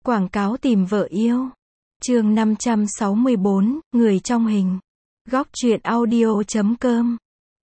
Quảng cáo tìm vợ yêu. Chương 564, người trong hình. Góc truyện audio.com.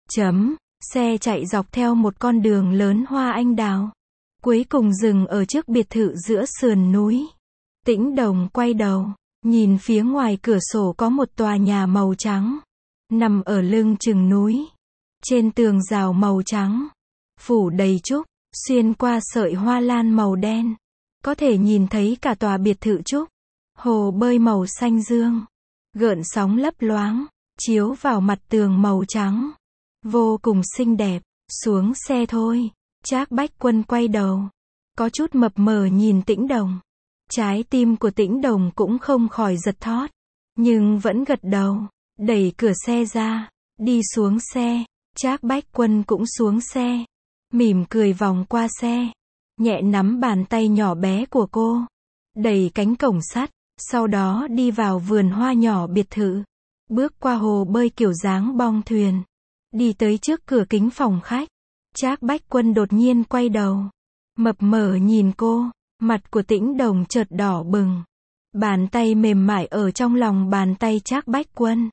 Xe chạy dọc theo một con đường lớn hoa anh đào. Cuối cùng dừng ở trước biệt thự giữa sườn núi. Tĩnh Đồng quay đầu, nhìn phía ngoài cửa sổ có một tòa nhà màu trắng, nằm ở lưng chừng núi. Trên tường rào màu trắng, phủ đầy trúc, xuyên qua sợi hoa lan màu đen. Có thể nhìn thấy cả tòa biệt thự trúc. Hồ bơi màu xanh dương, gợn sóng lấp loáng, chiếu vào mặt tường màu trắng. Vô cùng xinh đẹp. Xuống xe thôi. Trác Bách Quân quay đầu, có chút mập mờ nhìn Tĩnh Đồng. Trái tim của Tĩnh Đồng cũng không khỏi giật thót, nhưng vẫn gật đầu, đẩy cửa xe ra, đi xuống xe. Trác Bách Quân cũng xuống xe, mỉm cười vòng qua xe, nhẹ nắm bàn tay nhỏ bé của cô, đẩy cánh cổng sắt, sau đó đi vào vườn hoa nhỏ biệt thự, bước qua hồ bơi kiểu dáng bong thuyền, đi tới trước cửa kính phòng khách. Trác Bách Quân đột nhiên quay đầu, mập mờ nhìn cô, mặt của Tĩnh Đồng chợt đỏ bừng. Bàn tay mềm mại ở trong lòng bàn tay Trác Bách Quân.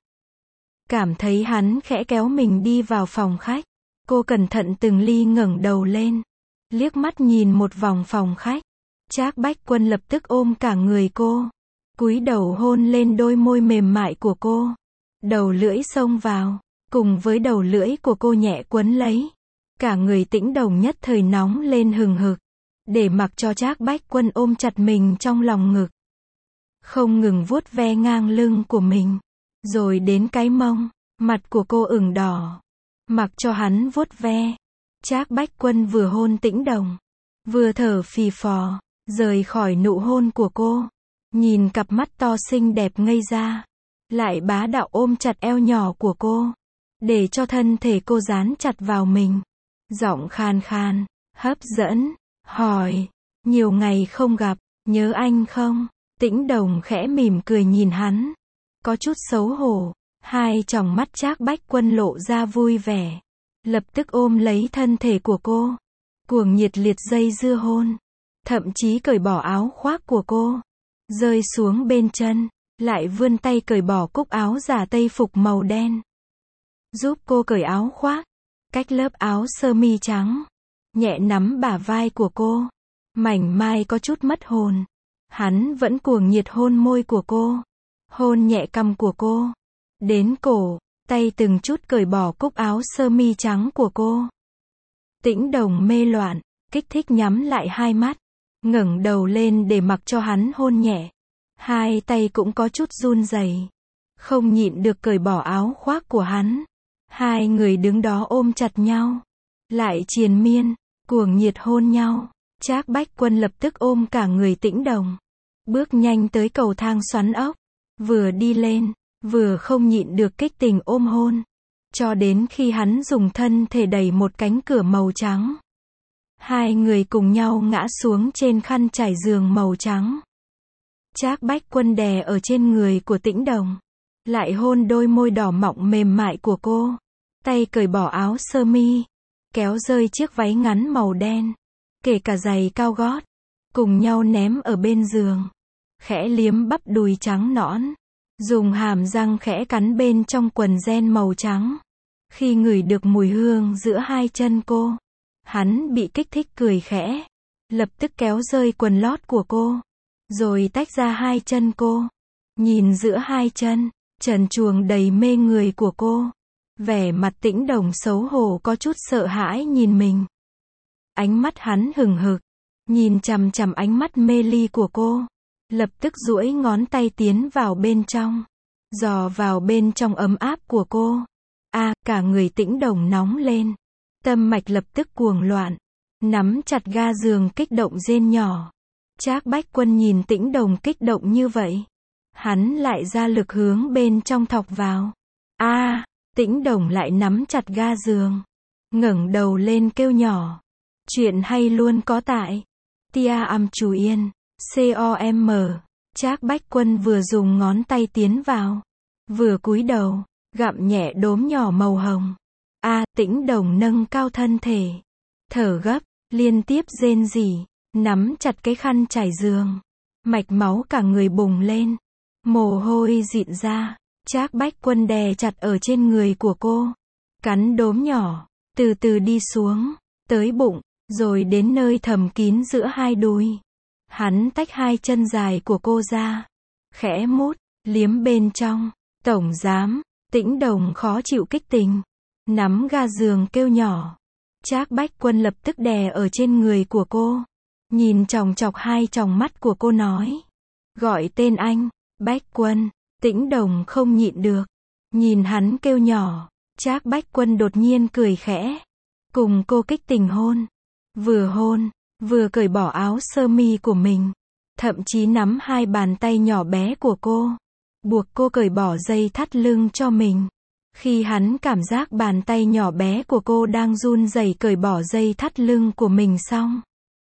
Cảm thấy hắn khẽ kéo mình đi vào phòng khách. Cô cẩn thận từng ly ngẩng đầu lên, liếc mắt nhìn một vòng phòng khách. Trác Bách Quân lập tức ôm cả người cô, cúi đầu hôn lên đôi môi mềm mại của cô. Đầu lưỡi xông vào, cùng với đầu lưỡi của cô nhẹ quấn lấy. Cả người Tĩnh Đồng nhất thời nóng lên hừng hực, để mặc cho Trác Bách Quân ôm chặt mình trong lòng ngực, không ngừng vuốt ve ngang lưng của mình, rồi đến cái mông. Mặt của cô ửng đỏ, mặc cho hắn vuốt ve. Trác Bách Quân vừa hôn Tĩnh Đồng, vừa thở phì phò, rời khỏi nụ hôn của cô, nhìn cặp mắt to xinh đẹp ngây ra, lại bá đạo ôm chặt eo nhỏ của cô, để cho thân thể cô dán chặt vào mình. Giọng khan khan, hấp dẫn, hỏi, nhiều ngày không gặp, nhớ anh không? Tĩnh Đồng khẽ mỉm cười nhìn hắn, có chút xấu hổ. Hai tròng mắt Trác Bách Quân lộ ra vui vẻ, lập tức ôm lấy thân thể của cô, cuồng nhiệt liệt dây dưa hôn, thậm chí cởi bỏ áo khoác của cô, rơi xuống bên chân, lại vươn tay cởi bỏ cúc áo giả tây phục màu đen, giúp cô cởi áo khoác, cách lớp áo sơ mi trắng, nhẹ nắm bả vai của cô, mảnh mai có chút mất hồn. Hắn vẫn cuồng nhiệt hôn môi của cô, hôn nhẹ cằm của cô, đến cổ, tay từng chút cởi bỏ cúc áo sơ mi trắng của cô. Tĩnh Đồng mê loạn, kích thích nhắm lại hai mắt, ngẩng đầu lên để mặc cho hắn hôn nhẹ. Hai tay cũng có chút run rẩy, không nhịn được cởi bỏ áo khoác của hắn. Hai người đứng đó ôm chặt nhau, lại triền miên, cuồng nhiệt hôn nhau. Trác Bách Quân lập tức ôm cả người Tĩnh Đồng, bước nhanh tới cầu thang xoắn ốc, vừa đi lên, vừa không nhịn được kích tình ôm hôn, cho đến khi hắn dùng thân thể đẩy một cánh cửa màu trắng. Hai người cùng nhau ngã xuống trên khăn trải giường màu trắng. Trác Bách Quân đè ở trên người của Tĩnh Đồng, lại hôn đôi môi đỏ mọng mềm mại của cô, tay cởi bỏ áo sơ mi, kéo rơi chiếc váy ngắn màu đen, kể cả giày cao gót, cùng nhau ném ở bên giường, khẽ liếm bắp đùi trắng nõn, dùng hàm răng khẽ cắn bên trong quần jean màu trắng. Khi ngửi được mùi hương giữa hai chân cô, hắn bị kích thích cười khẽ, lập tức kéo rơi quần lót của cô, rồi tách ra hai chân cô, nhìn giữa hai chân, trần truồng đầy mê người của cô. Vẻ mặt Tĩnh Đồng xấu hổ có chút sợ hãi nhìn mình. Ánh mắt hắn hừng hực, nhìn chằm chằm ánh mắt mê ly của cô, lập tức duỗi ngón tay tiến vào bên trong, dò vào bên trong ấm áp của cô. Cả người Tĩnh Đồng nóng lên, tâm mạch lập tức cuồng loạn, nắm chặt ga giường kích động rên nhỏ. Trác Bách Quân nhìn Tĩnh Đồng kích động như vậy, hắn lại ra lực hướng bên trong thọc vào. Tĩnh Đồng lại nắm chặt ga giường, ngẩng đầu lên kêu nhỏ. Chuyện hay luôn có tại Tia Am Chú Yên, com. Trác Bách Quân vừa dùng ngón tay tiến vào, vừa cúi đầu, gặm nhẹ đốm nhỏ màu hồng. Tĩnh Đồng nâng cao thân thể, thở gấp, liên tiếp rên rỉ, nắm chặt cái khăn trải giường, Mạch máu cả người bùng lên. Mồ hôi dịn ra. Trác Bách Quân đè chặt ở trên người của cô. Cắn đốm nhỏ. Từ từ đi xuống. Tới bụng. Rồi đến nơi thầm kín giữa hai đùi. Hắn tách hai chân dài của cô ra. Khẽ mút. Liếm bên trong. Tổng giám. Tĩnh Đồng khó chịu kích tình. Nắm ga giường kêu nhỏ. Trác Bách Quân lập tức đè ở trên người của cô. Nhìn chòng chọc hai tròng mắt của cô nói. Gọi tên anh. Bách Quân. Tĩnh Đồng không nhịn được. Nhìn hắn kêu nhỏ. Trác Bách Quân đột nhiên cười khẽ. Cùng cô kích tình hôn. Vừa hôn. Vừa cởi bỏ áo sơ mi của mình. Thậm chí nắm hai bàn tay nhỏ bé của cô. Buộc cô cởi bỏ dây thắt lưng cho mình. Khi hắn cảm giác bàn tay nhỏ bé của cô đang run rẩy cởi bỏ dây thắt lưng của mình xong.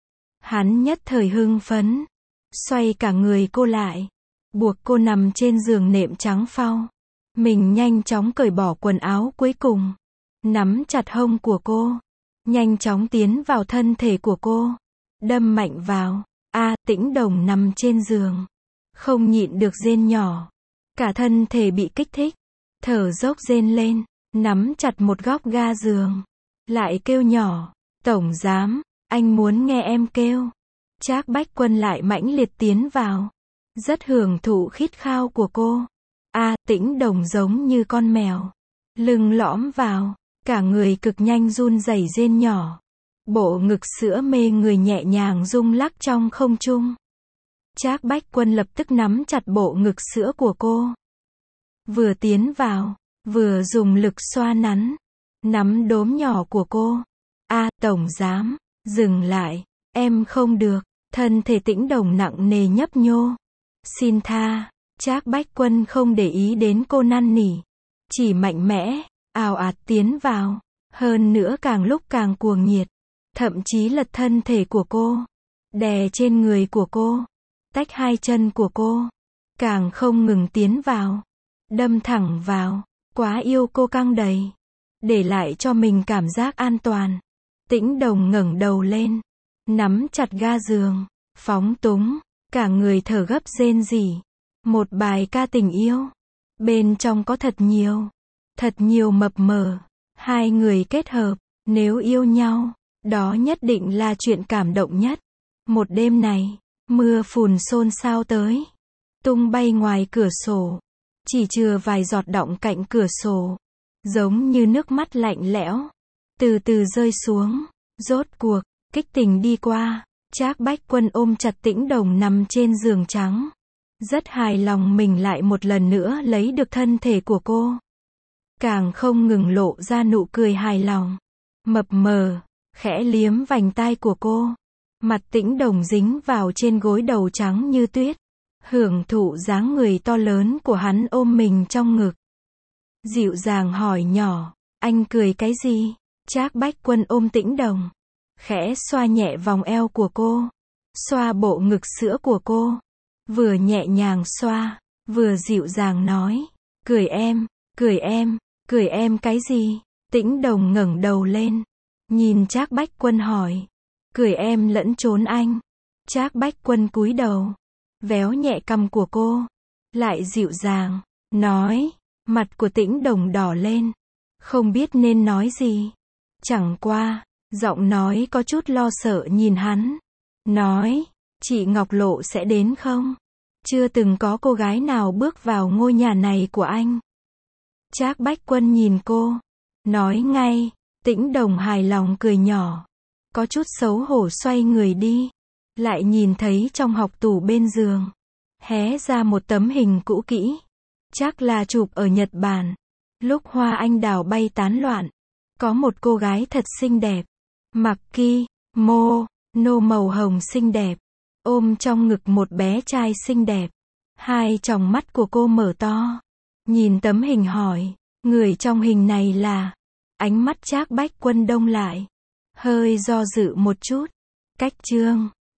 Hắn nhất thời hưng phấn. Xoay cả người cô lại. Buộc cô nằm trên giường nệm trắng phau. Mình nhanh chóng cởi bỏ quần áo cuối cùng. Nắm chặt hông của cô. Nhanh chóng tiến vào thân thể của cô. Đâm mạnh vào. Tĩnh Đồng nằm trên giường. Không nhịn được rên nhỏ. Cả thân thể bị kích thích. Thở dốc rên lên. Nắm chặt một góc ga giường. Lại kêu nhỏ. Tổng giám, anh muốn nghe em kêu. Trác Bách Quân lại mãnh liệt tiến vào. Rất hưởng thụ khít khao của cô. Tĩnh Đồng giống như con mèo. Lưng lõm vào. Cả người cực nhanh run rẩy rên nhỏ. Bộ ngực sữa mê người nhẹ nhàng rung lắc trong không trung. Trác Bách Quân lập tức nắm chặt bộ ngực sữa của cô. Vừa tiến vào, vừa dùng lực xoa nắn. Nắm đốm nhỏ của cô. Tổng giám, dừng lại, em không được. Thân thể Tĩnh Đồng nặng nề nhấp nhô. Xin tha. Trác Bách Quân không để ý đến cô năn nỉ. Chỉ mạnh mẽ, ào ạt tiến vào. Hơn nữa càng lúc càng cuồng nhiệt. Thậm chí lật thân thể của cô. Đè trên người của cô. Tách hai chân của cô. Càng không ngừng tiến vào. Đâm thẳng vào. Quá yêu cô căng đầy. Để lại cho mình cảm giác an toàn. Tĩnh Đồng ngẩng đầu lên. Nắm chặt ga giường. Phóng túng. Cả người thở gấp rên rỉ. Một bài ca tình yêu. Bên trong có thật nhiều mập mờ. Hai người kết hợp. Nếu yêu nhau, đó nhất định là chuyện cảm động nhất. Một đêm này, mưa phùn xôn xao tới. Tung bay ngoài cửa sổ. Chỉ chừa vài giọt đọng cạnh cửa sổ. Giống như nước mắt lạnh lẽo. Từ từ rơi xuống. Rốt cuộc, kích tình đi qua. Trác Bách Quân ôm chặt Tĩnh Đồng nằm trên giường trắng. Rất hài lòng mình lại một lần nữa lấy được thân thể của cô. Càng không ngừng lộ ra nụ cười hài lòng. Mập mờ, khẽ liếm vành tai của cô. Mặt Tĩnh Đồng dính vào trên gối đầu trắng như tuyết. Hưởng thụ dáng người to lớn của hắn ôm mình trong ngực. Dịu dàng hỏi nhỏ, anh cười cái gì? Trác Bách Quân ôm Tĩnh Đồng. Khẽ xoa nhẹ vòng eo của cô. Xoa bộ ngực sữa của cô. Vừa nhẹ nhàng xoa, vừa dịu dàng nói. Cười em cái gì? Tĩnh Đồng ngẩng đầu lên. Nhìn Trác Bách Quân hỏi. Cười em lẫn trốn anh. Trác Bách Quân cúi đầu. Véo nhẹ cằm của cô. Lại dịu dàng. Nói. Mặt của Tĩnh Đồng đỏ lên. Không biết nên nói gì. Chẳng qua. Giọng nói có chút lo sợ nhìn hắn. Nói. Chị Ngọc Lộ sẽ đến không? Chưa từng có cô gái nào bước vào ngôi nhà này của anh. Trác Bách Quân nhìn cô. Nói ngay. Tĩnh Đồng hài lòng cười nhỏ. Có chút xấu hổ xoay người đi. Lại nhìn thấy trong học tủ bên giường. Hé ra một tấm hình cũ kỹ. Chắc là chụp ở Nhật Bản. Lúc hoa anh đào bay tán loạn. Có một cô gái thật xinh đẹp. Mặc kimono màu hồng xinh đẹp. Ôm trong ngực một bé trai xinh đẹp. Hai tròng mắt của cô mở to. Nhìn tấm hình hỏi. Người trong hình này là... Ánh mắt Trác Bách Quân đông lại. Hơi do dự một chút. Cách chương